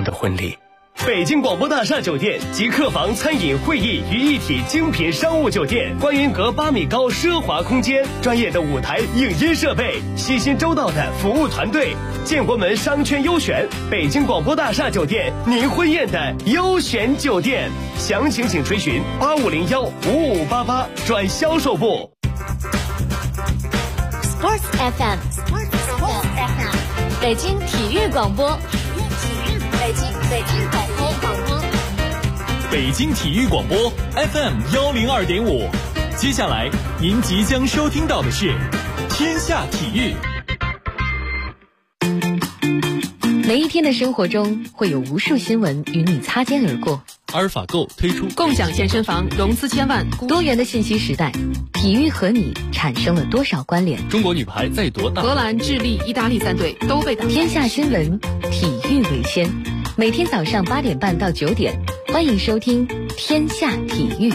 的婚礼。北京广播大厦酒店集客房、餐饮、会议于一体精品商务酒店，观云阁8米高奢华空间，专业的舞台影音设备，细心周到的服务团队，建国门商圈优选，北京广播大厦酒店，您婚宴的优选酒店。详情请垂询8501-5588转销售部。 Sports FM， 北京体育广播， 北京体育广播 FM 102.5。接下来您即将收听到的是天下体育。 每一天的生活中会有无数新闻与你擦肩而过。 阿尔法购推出共享健身房融资千万， 多元的信息时代，体育和你产生了多少关联？ 中国女排再夺大荷兰、智利、意大利3队都被打。 天下新闻，体育为先。每天早上8点半到9点，欢迎收听天下体育。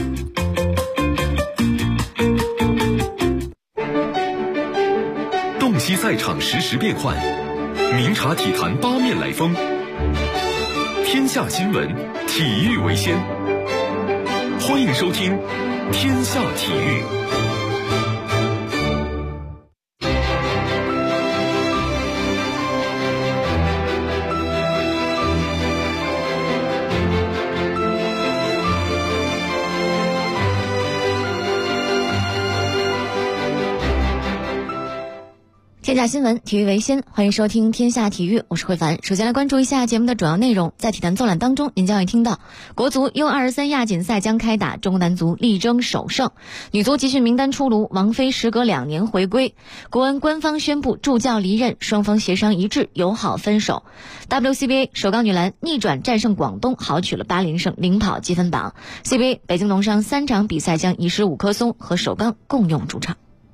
洞悉赛场实时变幻，明察体坛八面来风。天下新闻，体育为先。欢迎收听天下体育。 天下新闻，体育为先，欢迎收听天下体育，我是慧凡。首先来关注一下节目的主要内容。在体坛纵览当中，您将会听到国足 U23 亚锦赛将开打，中国男足力争首胜。女足集训名单出炉，王菲时隔2年回归。国安官方宣布助教离任，双方协商一致，友好分手。WCBA 首钢女篮逆转战胜广东，豪取了8连胜，领跑积分榜。CBA 北京农商3场比赛将移师5棵松和首钢共用主场。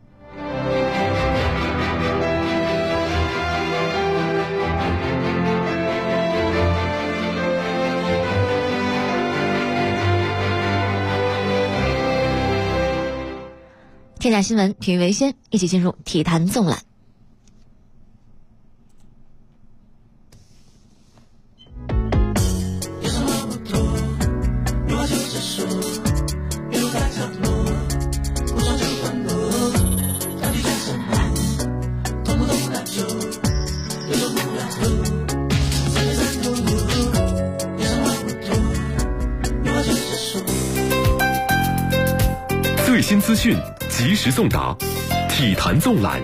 天下新闻，体育为先，一起进入体坛纵览。 最新资讯及时送达，体坛纵览。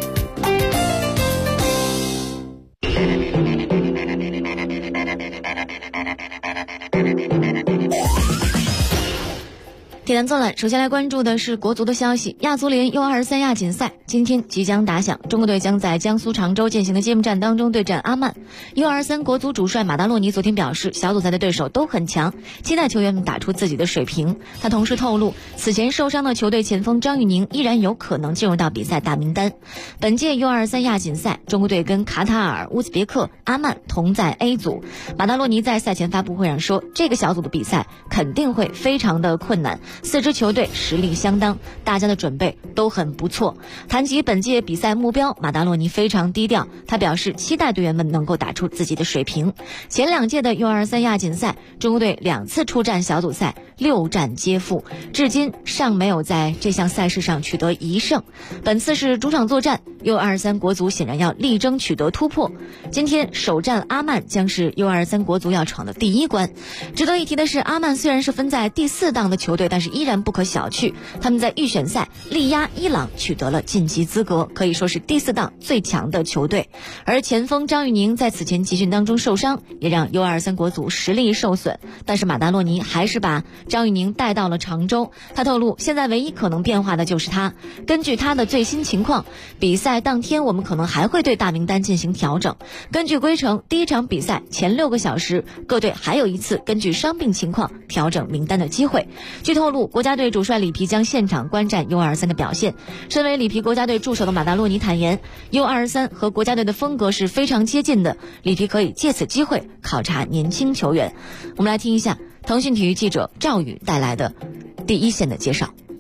体坛纵览，首先来关注的是国足的消息。亚足联 U23 亚锦赛今天即将打响，中国队将在江苏常州进行的揭幕战当中对阵阿曼。U23 国足主帅马达洛尼昨天表示，小组赛的对手都很强，期待球员们打出自己的水平。他同时透露，此前受伤的球队前锋张玉宁依然有可能进入到比赛大名单。本届 U23 亚锦赛，中国队跟卡塔尔、乌兹别克、阿曼同在 A 组。马达洛尼在赛前发布会上说，这个小组的比赛肯定会非常的困难，4支球队实力相当，大家的准备都很不错。谈及本届比赛目标，马达洛尼非常低调，他表示期待队员们能够打出自己的水平。前2届的 U23 亚锦赛，中国队2次出战小组赛，6战皆负，至今尚没有在这项赛事上取得1胜。本次是主场作战，U23 国足显然要力争取得突破。今天首战阿曼将是 U23 国足要闯的第1关。值得一提的是，阿曼虽然是分在第4档的球队，但是依然不可小觑，他们在预选赛力压伊朗取得了晋级资格，可以说是第4档最强的球队。而前锋张玉宁在此前集训当中受伤，也让 U23 国足实力受损，但是马达洛尼还是把张玉宁带到了常州。他透露，现在唯一可能变化的就是他。根据他的最新情况，比赛当天我们可能还会对大名单进行调整。根据规程，第1场比赛前6个小时，各队还有一次根据伤病情况调整名单的机会。据透露，国家队主帅里皮将现场观战 U23 的表现。身为里皮国家队助手的马达洛尼坦言， U23 和国家队的风格是非常接近的，里皮可以借此机会考察年轻球员。我们来听一下腾讯体育记者赵宇带来的第一线的介绍。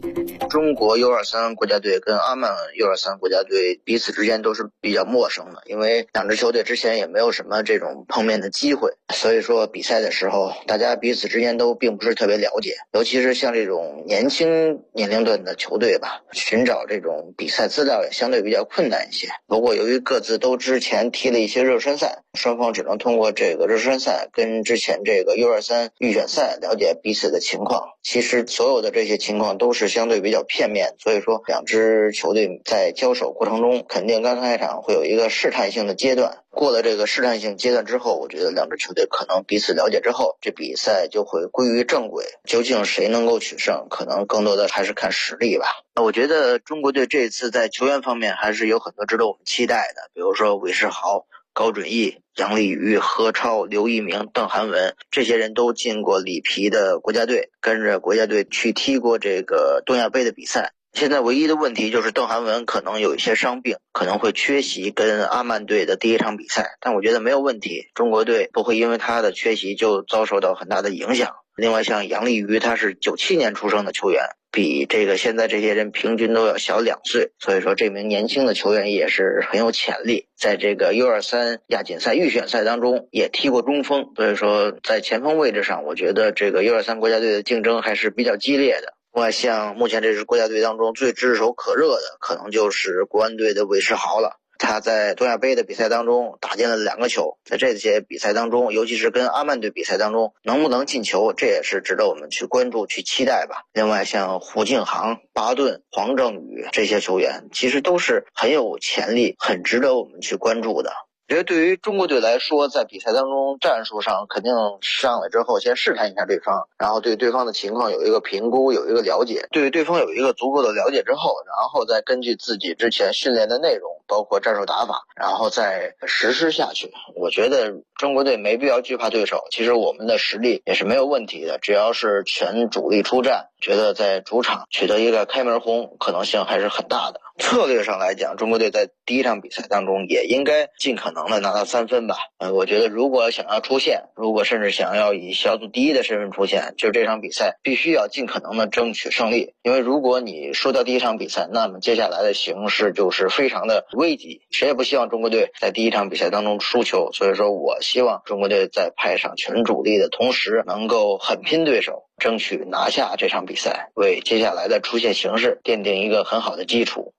中国 U23 国家队跟阿曼 U23 国家队彼此之间都是比较陌生的，因为两支球队之前也没有什么这种碰面的机会，所以说比赛的时候大家彼此之间都并不是特别了解，尤其是像这种年轻年龄段的球队吧，寻找这种比赛资料也相对比较困难一些。不过由于各自都之前踢了一些热身赛，双方只能通过这个热身赛跟之前这个 U23 预选赛了解彼此的情况。其实所有的这些情况都是相对比较片面，所以说两支球队在交手过程中肯定刚开场会有一个试探性的阶段，过了这个试探性阶段之后，我觉得两支球队可能彼此了解之后，这比赛就会归于正轨，究竟谁能够取胜，可能更多的还是看实力吧。我觉得中国队这次在球员方面还是有很多值得我们期待的，比如说韦世豪、高准翼、杨立瑜、何超、刘一鸣、邓涵文，这些人都进过里皮的国家队，跟着国家队去踢过这个东亚杯的比赛。现在唯一的问题就是邓涵文可能有一些伤病，可能会缺席跟阿曼队的第一场比赛，但我觉得没有问题，中国队不会因为他的缺席就遭受到很大的影响。另外像杨立瑜，他是97年出生的球员，比这个现在这些人平均都要小2岁，所以说这名年轻的球员也是很有潜力，在这个 U23 亚锦赛预选赛当中也踢过中锋，所以说在前锋位置上，我觉得这个 U23 国家队的竞争还是比较激烈的。另外像目前这支国家队当中最炙手可热的可能就是国安队的韦世豪了，他在东亚杯的比赛当中打进了2个球，在这些比赛当中，尤其是跟阿曼队比赛当中能不能进球，这也是值得我们去关注去期待吧。另外像胡敬航、巴顿、黄正宇这些球员其实都是很有潜力，很值得我们去关注的。我觉得对于中国队来说，在比赛当中战术上肯定上来之后先试探一下对方，然后对对方的情况有一个评估，有一个了解，对对方有一个足够的了解之后，然后再根据自己之前训练的内容，包括战术打法，然后再实施下去。我觉得中国队没必要惧怕对手，其实我们的实力也是没有问题的，只要是全主力出战，觉得在主场取得一个开门红可能性还是很大的。策略上来讲，中国队在第一场比赛当中也应该尽可能的拿到3分吧。我觉得如果想要出线，如果甚至想要以小组第一的身份出现，就这场比赛必须要尽可能的争取胜利。因为如果你输掉第一场比赛，那么接下来的形势就是非常的危急，谁也不希望中国队在第一场比赛当中输球。所以说我希望中国队在派上全主力的同时，能够狠拼对手，争取拿下这场比赛，为接下来的出线形势奠定一个很好的基础。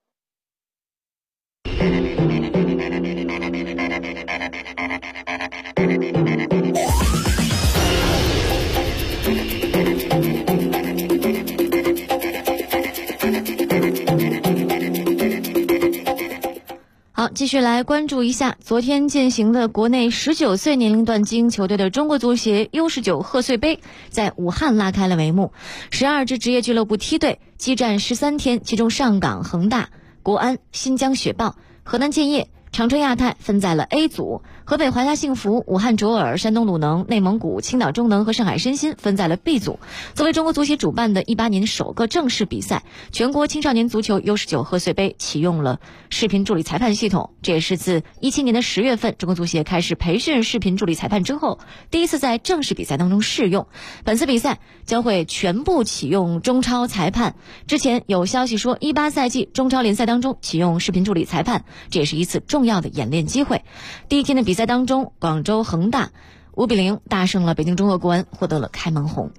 好，继续来关注一下昨天进行的国内19岁年龄段精英球队的中国足协 U19 贺岁杯在武汉拉开了帷幕。12支职业俱乐部梯队激战13天，其中上港恒大、国安、新疆雪豹、河南建业、长春亚泰分在了 A 组，河北华夏幸福、武汉卓尔、山东鲁能、内蒙古青岛中能和上海申鑫分在了 B 组。作为中国足协主办的18年首个正式比赛，全国青少年足球 U19 贺岁杯启用了视频助理裁判系统，这也是自17年的10月份中国足协开始培训视频助理裁判之后，第一次在正式比赛当中试用。本次比赛将会全部启用中超裁判，之前有消息说18赛季中超联赛当中启用视频助理裁判，这也是一次重要的演练机会。第一天的比赛当中，广州恒大5-0大胜了北京中赫国安，获得了开门红。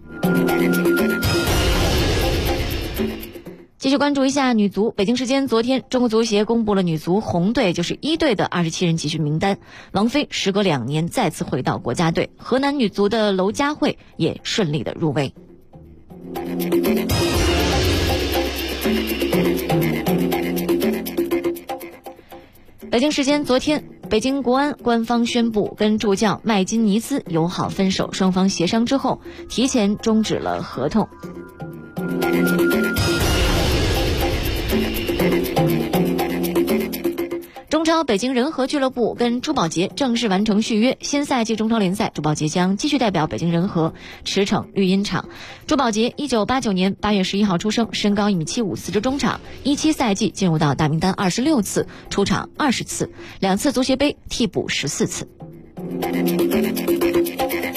继续关注一下女足。北京时间昨天，中国足协公布了女足红队，就是1队的27人集训名单。王菲时隔2年再次回到国家队，河南女足的娄佳慧也顺利的入围。北京时间昨天，北京国安官方宣布跟助教麦金尼斯友好分手，双方协商之后提前终止了合同。中超北京人和俱乐部跟朱宝杰正式完成续约，新赛季中超联赛，朱宝杰将继续代表北京人和驰骋绿茵场。朱宝杰1989年8月11号出生，身高1.75米，四肢中场，17赛季进入到大名单26次，出场20次，2次足协杯替补14次。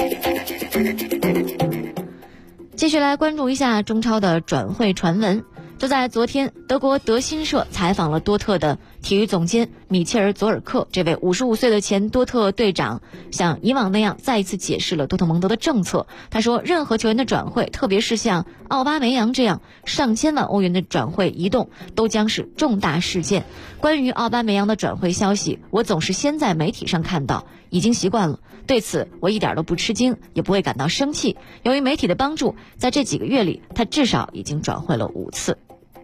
继续来关注一下中超的转会传闻。 就在昨天，德国德新社采访了多特的体育总监米切尔·佐尔克，这位55岁的前多特队长像以往那样再一次解释了多特蒙德的政策。他说，任何球员的转会，特别是像奥巴梅扬这样上千万欧元的转会移动，都将是重大事件。关于奥巴梅扬的转会消息，我总是先在媒体上看到，已经习惯了。对此我一点都不吃惊，也不会感到生气。由于媒体的帮助，在这几个月里，他至少已经转会了5次。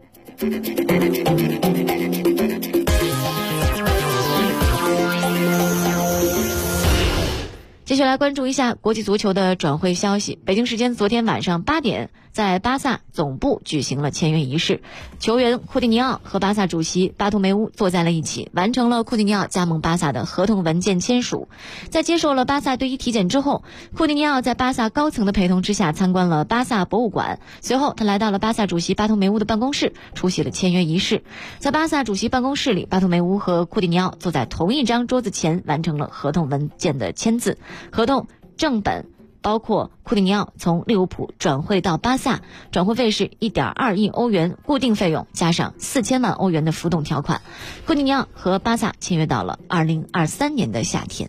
继续来关注一下国际足球的转会消息。北京时间昨天晚上8点，在巴萨总部举行了签约仪式，球员库蒂尼奥和巴萨主席巴图梅乌坐在了一起，完成了库蒂尼奥加盟巴萨的合同文件签署。在接受了巴萨队医体检之后，库蒂尼奥在巴萨高层的陪同之下参观了巴萨博物馆，随后他来到了巴萨主席巴图梅乌的办公室，出席了签约仪式。在巴萨主席办公室里，巴图梅乌和库蒂尼奥坐在同一张桌子前，完成了合同文件的签字。合同正本包括库蒂尼奥从利物浦转会到巴萨，转会费是 1.2 亿欧元，固定费用加上4000万欧元的浮动条款。库蒂尼奥和巴萨签约到了2023年的夏天。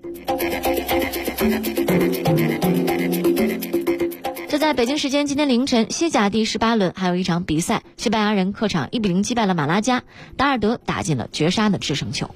这在北京时间今天凌晨，西甲第18轮还有一场比赛，西班牙人客场1-0击败了马拉加，达尔德打进了绝杀的制胜球。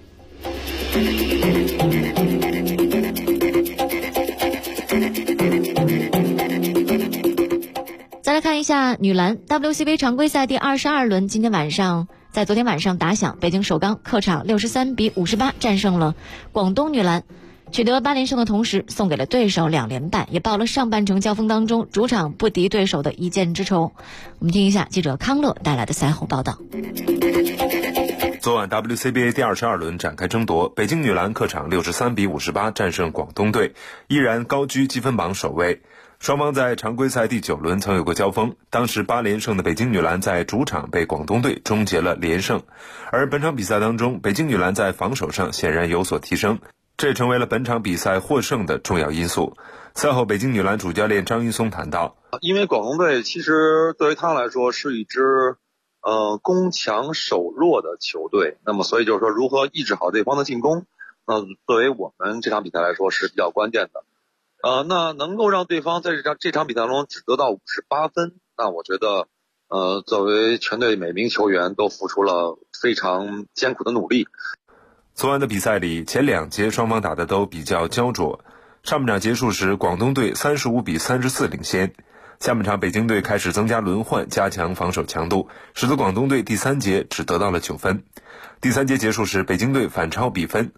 再来看一下女篮 WCB 常规赛第22轮，在昨天晚上打响，北京首钢客场63-58战胜了广东女篮，取得8连胜的同时，送给了对手2连败，也报了上半程交锋当中主场不敌对手的一箭之仇。我们听一下记者康乐带来的赛后报道。 昨晚 WCBA 第22轮展开争夺，北京女篮客场63-58战胜广东队，依然高居积分榜首位。双方在常规赛第9轮曾有过交锋，当时8连胜的北京女篮在主场被广东队终结了连胜。而本场比赛当中，北京女篮在防守上显然有所提升，这也成为了本场比赛获胜的重要因素。赛后，北京女篮主教练张云松谈到， 因为广东队其实对于他来说是一支攻强守弱的球队，那么所以就是说如何抑制好对方的进攻，那作为我们这场比赛来说是比较关键的。那能够让对方在这场比赛中只得到58分，那我觉得作为全队每名球员都付出了非常艰苦的努力。 昨晚的比赛里，前2节双方打得都比较焦灼。上半场结束时，广东队35-34领先。下半场北京队开始增加轮换，加强防守强度，使得广东队第3节只得到了9分。第3节结束时，北京队反超比分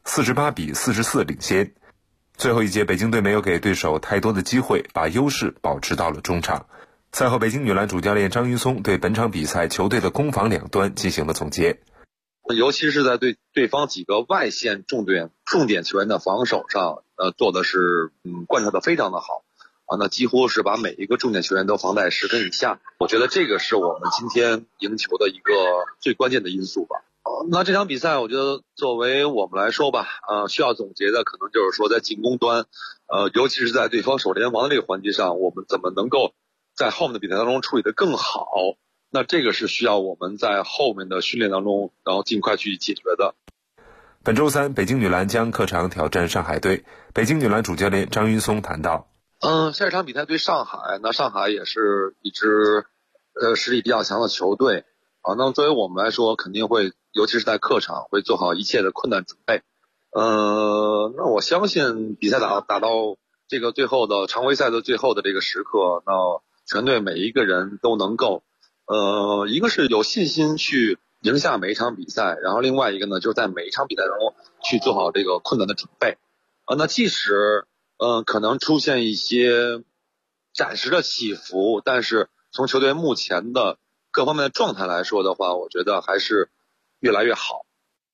，48-44领先。最后一节，北京队没有给对手太多的机会，把优势保持到了中场。赛后，北京女篮主教练张云松对本场比赛球队的攻防两端进行了总结。 尤其是在对方几个外线重点球员的防守上，做的是贯彻的非常的好啊，那几乎是把每一个重点球员都防在10分以下。我觉得这个是我们今天赢球的一个最关键的因素吧。那这场比赛我觉得作为我们来说吧，需要总结的可能就是说在进攻端，尤其是在对方守联防的这个环节上，我们怎么能够在后面的比赛当中处理得更好，那这个是需要我们在后面的训练当中然后尽快去解决的。 本周3，北京女篮将客场挑战上海队。北京女篮主教练张云松谈到， 下一场比赛对上海，那上海也是一支实力比较强的球队啊。那作为我们来说，肯定会，尤其是在客场，会做好一切的困难准备。那我相信比赛打到这个最后的常规赛的最后的这个时刻，那全队每一个人都能够，一个是有信心去赢下每一场比赛，然后另外一个呢，就是在每一场比赛中去做好这个困难的准备。那即使可能出现一些暂时的起伏，但是从球队目前的各方面的状态来说的话，我觉得还是越来越好。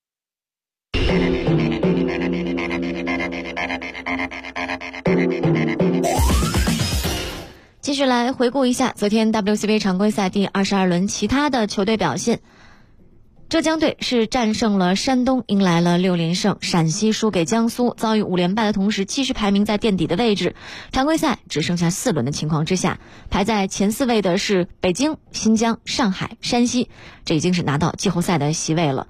继续来回顾一下昨天 WCBA 常规赛第22轮其他的球队表现。 浙江队是战胜了山东，迎来了6连胜。陕西输给江苏，遭遇5连败的同时，继续排名在垫底的位置。常规赛只剩下4轮的情况之下，排在前4位的是北京、新疆、上海、山西，这已经是拿到季后赛的席位了。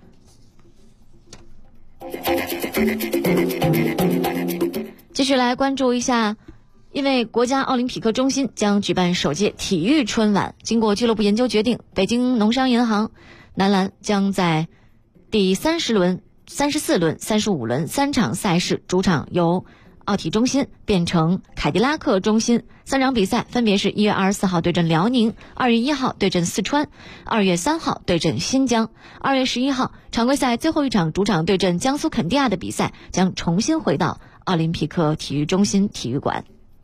继续来关注一下，因为国家奥林匹克中心将举办首届体育春晚，经过俱乐部研究决定，北京农商银行男篮将在第30轮、34轮、35轮3场赛事主场由奥体中心变成凯迪拉克中心，3场比赛分别是1月24号对阵辽宁，2月1号对阵四川，2月3号对阵新疆，2月11号常规赛最后一场主场对阵江苏肯蒂亚的比赛将重新回到奥林匹克体育中心体育馆。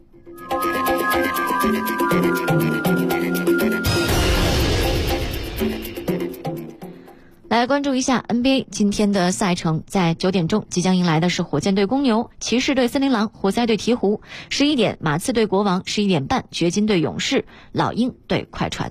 来关注一下 NBA 今天的赛程，在9点钟即将迎来的是火箭队公牛，骑士队森林狼，活塞队鹈鹕，11点马刺队国王，11点半掘金队勇士，老鹰对快船。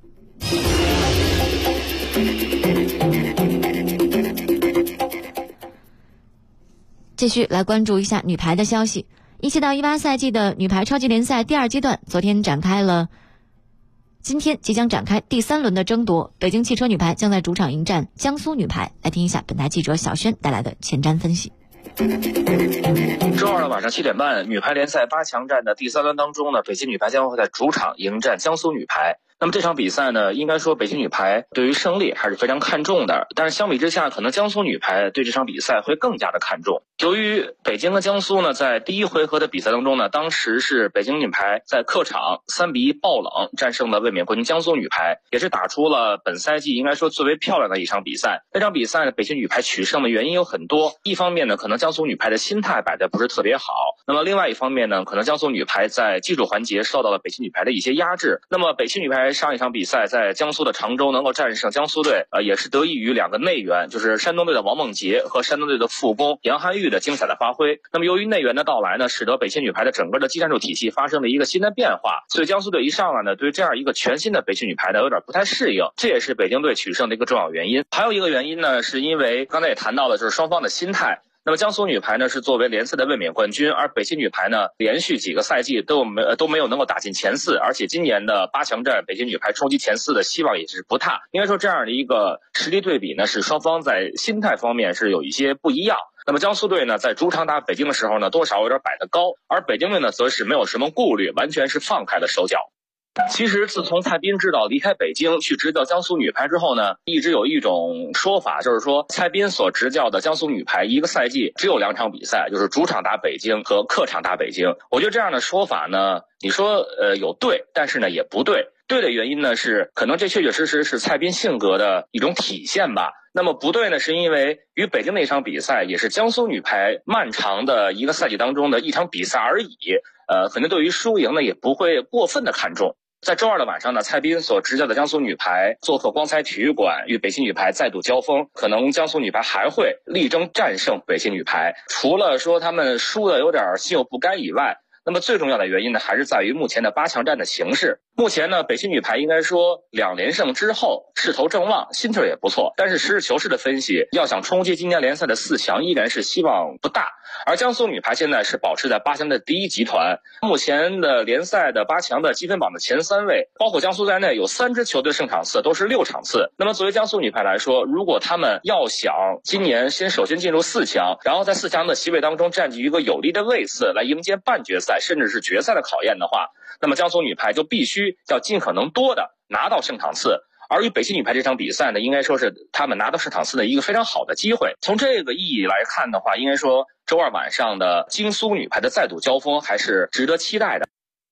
继续来关注一下女排的消息。17到18赛季的女排超级联赛第2阶段昨天展开了，今天即将展开第3轮的争夺。北京汽车女排将在主场迎战江苏女排。来听一下本台记者小轩带来的前瞻分析。 周二的晚上7点半，女排联赛8强战的第3轮当中呢，北京女排将会在主场迎战江苏女排。那么这场比赛呢，应该说北京女排对于胜利还是非常看重的，但是相比之下，可能江苏女排对这场比赛会更加的看重。由于北京和江苏呢，在第1回合的比赛当中呢，当时是北京女排在客场3比1爆冷战胜了卫冕冠军江苏女排，也是打出了本赛季应该说最为漂亮的一场比赛。这场比赛呢，北京女排取胜的原因有很多，一方面呢，可能江苏女排的心态摆得不是特别好，那么另外一方面呢，可能江苏女排在技术环节受到了北京女排的一些压制。那么北京女排上一场比赛在江苏的常州能够战胜江苏队，也是得益于2个内援，就是山东队的王梦洁和山东队的副攻杨涵玉的精彩的发挥。那么由于内援的到来呢，使得北京女排的整个的技战术体系发生了一个新的变化，所以江苏队一上来呢，对这样一个全新的北京女排呢有点不太适应，这也是北京队取胜的一个重要原因。还有一个原因呢，是因为刚才也谈到了，就是双方的心态。那么江苏女排呢是作为联赛的卫冕冠军，而北京女排呢连续几个赛季都没有能够打进前4，而且今年的8强战北京女排冲击前4的希望也是不大。应该说这样的一个实力对比呢，使双方在心态方面是有一些不一样。那么江苏队呢在主场打北京的时候呢，多少有点摆得高，而北京队呢则是没有什么顾虑，完全是放开了手脚。其实自从蔡斌指导离开北京去执教江苏女排之后呢，一直有一种说法，就是说蔡斌所执教的江苏女排一个赛季只有2场比赛，就是主场打北京和客场打北京。我觉得这样的说法呢，你说有对，但是呢也不对。对的原因呢是可能这确确实实是蔡斌性格的一种体现吧。那么不对呢，是因为与北京那场比赛也是江苏女排漫长的一个赛季当中的一场比赛而已，可能对于输赢呢也不会过分的看重。在周二的晚上呢，蔡斌所执教的江苏女排做客光彩体育馆与北京女排再度交锋，可能江苏女排还会力争战胜北京女排。除了说他们输的有点心有不甘以外，那么最重要的原因呢，还是在于目前的8强战的形势。目前呢，北京女排应该说2连胜之后势头正旺，心气儿也不错，但是实事求是的分析，要想冲击今年联赛的4强依然是希望不大。而江苏女排现在是保持在8强的第1集团，目前的联赛的8强的积分榜的前3位，包括江苏在内，有3支球队胜场次都是6场次。那么作为江苏女排来说，如果他们要想今年首先进入4强，然后在4强的席位当中占据一个有利的位次来迎接半决赛甚至是决赛的考验的话，那么江苏女排就必须要尽可能多的拿到胜场次。而与北京女排这场比赛呢，应该说是他们拿到胜场次的一个非常好的机会。从这个意义来看的话，应该说周二晚上的京苏女排的再度交锋还是值得期待的。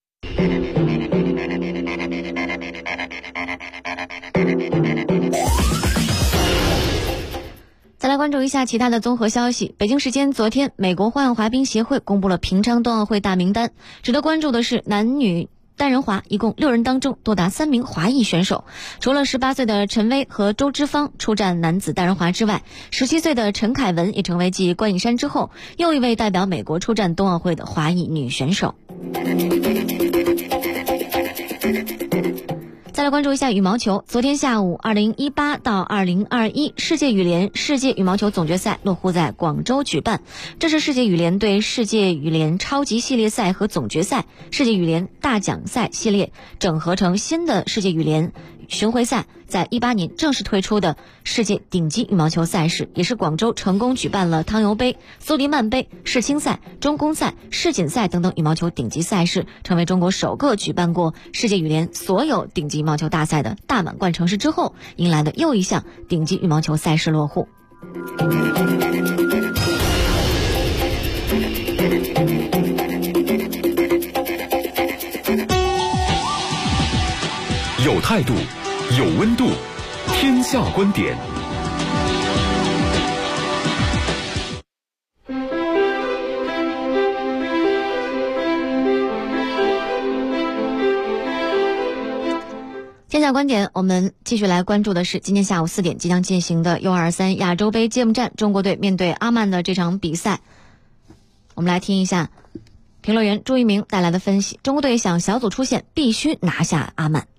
再来关注一下其他的综合消息。北京时间昨天，美国花样滑冰协会公布了平昌冬奥会大名单。值得关注的是，男女单人滑一共6人当中多达3名华裔选手，除了18岁的陈薇和周之芳出战男子单人滑之外，17岁的陈凯文也成为继关颖珊之后又一位代表美国出战冬奥会的华裔女选手。在再来关注一下羽毛球。昨天下午，2018到2021世界羽联世界羽毛球总决赛落户在广州举办。这是世界羽联对世界羽联超级系列赛和总决赛、世界羽联大奖赛系列整合成新的世界羽联巡回赛，在18年正式推出的世界顶级羽毛球赛事，也是广州成功举办了汤尤杯、苏黎曼杯、世青赛、中公赛、世锦赛等等羽毛球顶级赛事，成为中国首个举办过世界羽联所有顶级羽毛球大赛的大满贯城市之后，迎来的又一项顶级羽毛球赛事落户。 有态度，有温度，天下观点。 天下观点，我们继续来关注的是今天下午4点即将进行的 U23 亚洲杯揭幕战，中国队面对阿曼的这场比赛。我们来听一下评论员朱一鸣带来的分析。中国队想小组出线，必须拿下阿曼。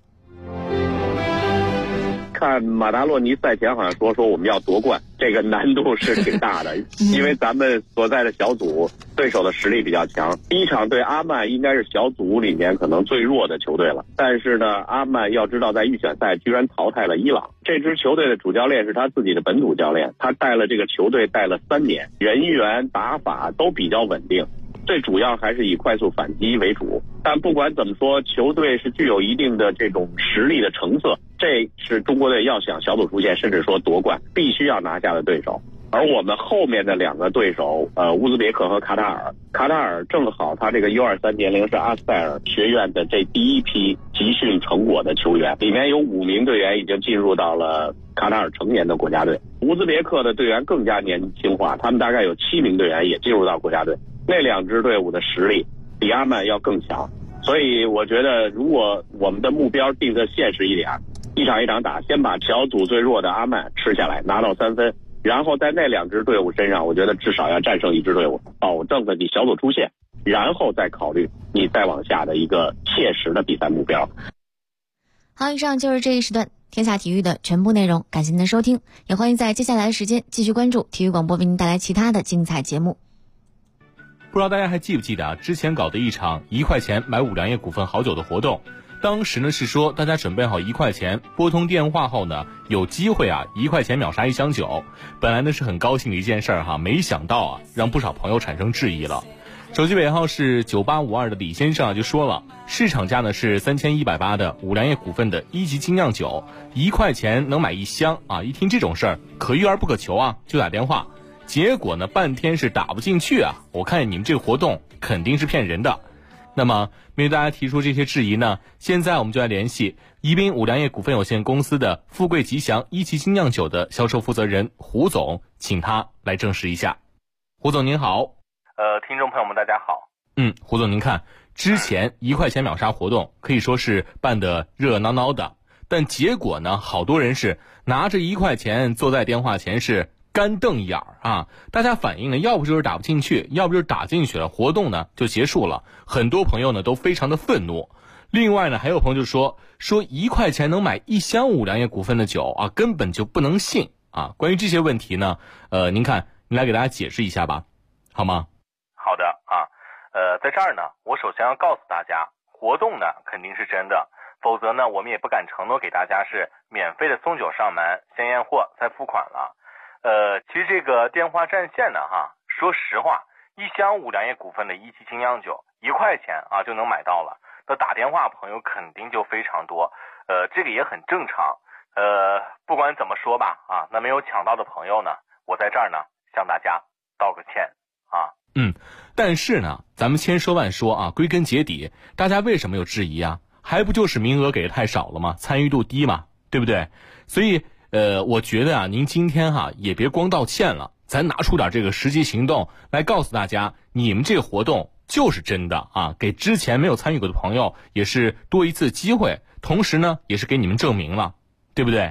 看马达洛尼赛前好像说我们要夺冠，这个难度是挺大的，因为咱们所在的小组对手的实力比较强。第一场对阿曼应该是小组里面可能最弱的球队了，但是呢，阿曼要知道在预选赛居然淘汰了伊朗。这支球队的主教练是他自己的本土教练，他带了这个球队带了3年，人员打法都比较稳定，最主要还是以快速反击为主。但不管怎么说，球队是具有一定的这种实力的成色，这是中国队要想小组出线甚至说夺冠必须要拿下的对手。而我们后面的2个对手乌兹别克和卡塔尔，卡塔尔正好他这个 U23 年龄是阿塞尔学院的这第一批集训成果的球员，里面有5名队员已经进入到了卡塔尔成年的国家队。乌兹别克的队员更加年轻化，他们大概有7名队员也进入到国家队。那2支队伍的实力比阿曼要更强，所以我觉得如果我们的目标定得现实一点，一场一场打，先把小组最弱的阿曼吃下来，拿到3分，然后在那2支队伍身上，我觉得至少要战胜1支队伍，保证了你小组出线，然后再考虑你再往下的一个切实的比赛目标。 好，以上就是这一时段天下体育的全部内容，感谢您的收听，也欢迎在接下来的时间继续关注体育广播为您带来其他的精彩节目。 不知道大家还记不记得之前搞的一场1块钱买五粮液股份好酒的活动，当时呢是说大家准备好1块钱，拨通电话后呢有机会1块钱秒杀1箱酒。本来呢是很高兴的一件事儿没想到让不少朋友产生质疑了。手机尾号是9852的李先生就说了，市场价呢是3180的五粮液股份的1级精酿酒，1块钱能买1箱一听这种事儿可遇而不可求就打电话。结果呢半天是打不进去我看你们这个活动肯定是骗人的。那么面对大家提出这些质疑呢，现在我们就来联系宜宾五粮液股份有限公司的富贵吉祥1级精酿酒的销售负责人胡总，请他来证实一下。胡总您好。 听众朋友们大家好。 胡总您看，之前1块钱秒杀活动可以说是办得热热闹闹的，但结果呢好多人是拿着1块钱坐在电话前是干瞪眼大家反映呢，要不就是打不进去，要不就是打进去了，活动呢就结束了。很多朋友呢都非常的愤怒。另外呢，还有朋友就说1块钱能买1箱五粮液股份的酒根本就不能信关于这些问题呢，您看，您来给大家解释一下吧，好吗？ 好的在这儿呢，我首先要告诉大家，活动呢肯定是真的，否则呢我们也不敢承诺给大家是免费的送酒上门，先验货再付款了。其实这个电话占线呢说实话，1箱五粮液股份的1级精酿酒1块钱就能买到了，那打电话朋友肯定就非常多，这个也很正常。不管怎么说吧那没有抢到的朋友呢，我在这儿呢向大家道个歉但是呢咱们千说万说归根结底大家为什么有质疑还不就是名额给的太少了吗？参与度低嘛，对不对？所以我觉得您今天也别光道歉了，咱拿出点这个实际行动来告诉大家，你们这个活动就是真的给之前没有参与过的朋友也是多一次机会，同时呢也是给你们证明了，对不对？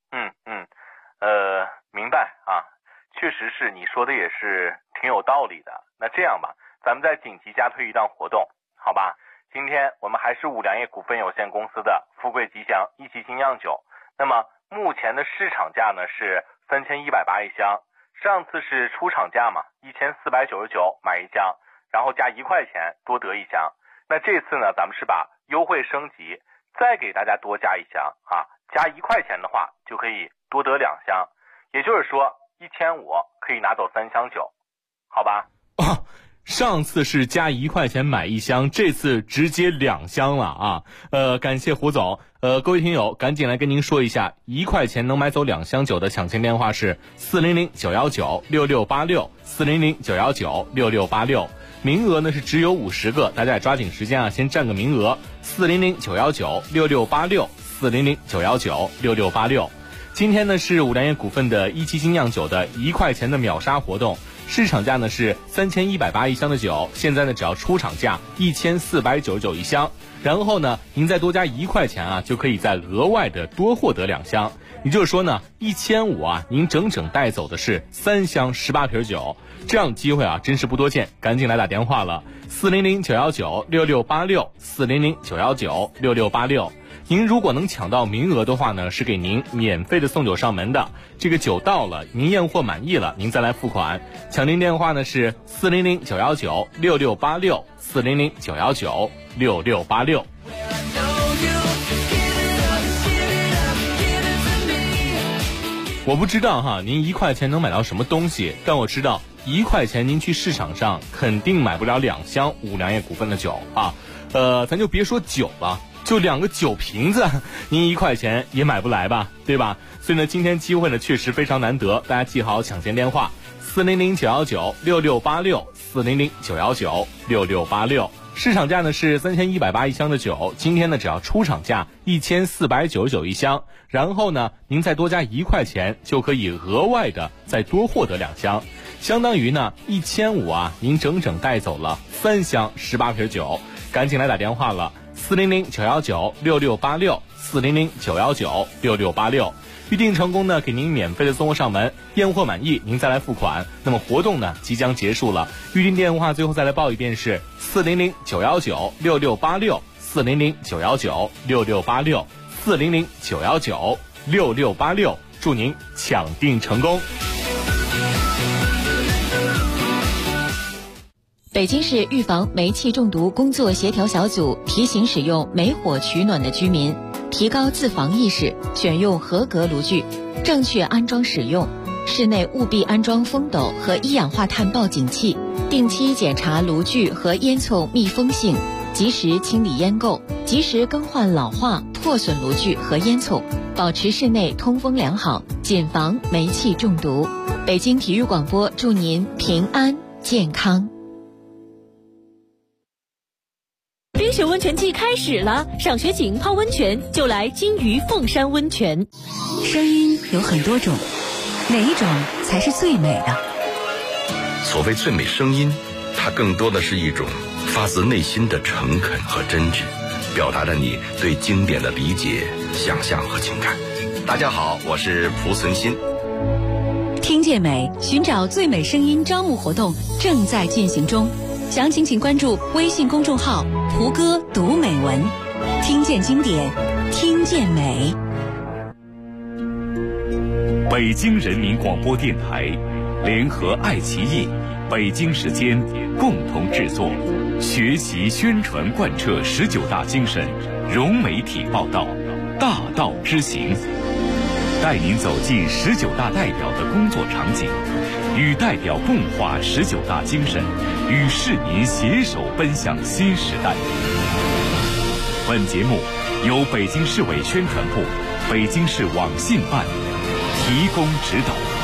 明白确实是你说的也是挺有道理的。那这样吧，咱们再紧急加推一档活动，好吧？ 今天我们还是五粮液股份有限公司的富贵吉祥一期精酿酒，那么目前的市场价呢是3180一箱，上次是出厂价嘛，1499买一箱，然后加1块钱多得一箱。那这次呢，咱们是把优惠升级，再给大家多加一箱啊，加1块钱的话就可以多得2箱，也就是说1500可以拿走3箱酒，好吧？ 哦，上次是加1块钱买一箱，这次直接2箱了啊！感谢胡总。各位听友，赶紧来跟您说一下，1块钱能买走2箱酒的抢签电话是400-919-6686，400-919-6686。名额呢是只有50个，大家也抓紧时间啊，先占个名额。400-919-6686，400-919-6686。今天呢是五粮液股份的一期精酿酒的1块钱的秒杀活动，市场价呢是3180一箱的酒，现在呢只要出厂价1499一箱，然后呢您再多加1块钱啊，就可以再额外的多获得2箱。也就是说呢，1500啊，您整整带走的是3箱18瓶酒，这样的机会啊真是不多见，赶紧来打电话了，400-919-6686，400-919-6686。您如果能抢到名额的话呢，是给您免费的送酒上门的。这个酒到了，您验货满意了，您再来付款。抢订电话呢是400-919-6686，400-919-6686。我不知道哈，您1块钱能买到什么东西，但我知道1块钱您去市场上肯定买不了2箱五粮液股份的酒啊。咱就别说酒了，就2个酒瓶子，您1块钱也买不来吧，对吧？所以呢，今天机会呢确实非常难得，大家记好抢先电话：400-919-6686，400-919-6686。市场价呢是3180一箱的酒，今天呢只要出厂价1499一箱，然后呢您再多加1块钱，就可以额外的再多获得2箱，相当于呢1500啊，您整整带走了3箱18瓶酒，赶紧来打电话了，400-919-6686，400-919-6686。预定成功呢，给您免费的送货上门，验货满意您再来付款。那么活动呢即将结束了，预定电话最后再来报一遍是400-919-6686，400-919-6686，400-919-6686，祝您抢订成功。 北京市预防煤气中毒工作协调小组提醒使用煤火取暖的居民提高自防意识，选用合格炉具，正确安装使用。室内务必安装风斗和一氧化碳报警器，定期检查炉具和烟囱密封性，及时清理烟垢，及时更换老化破损炉具和烟囱，保持室内通风良好，谨防煤气中毒。北京体育广播祝您平安健康。 冰雪温泉季开始了，赏雪景泡温泉就来金鱼凤山温泉。 声音有很多种，哪一种才是最美的？ 所谓最美声音，它更多的是一种发自内心的诚恳和真挚，表达着你对经典的理解、想象和情感。大家好，我是蒲存昕。 听见美，寻找最美声音招募活动正在进行中，详情请关注微信公众号胡歌读美文，听见经典，听见美。 北京人民广播电台联合爱奇艺、北京时间共同制作，学习宣传贯彻19大精神，融媒体报道，大道之行，带您走进19大代表的工作场景，与代表共话19大精神，与市民携手奔向新时代。本节目由北京市委宣传部、北京市网信办提供指导。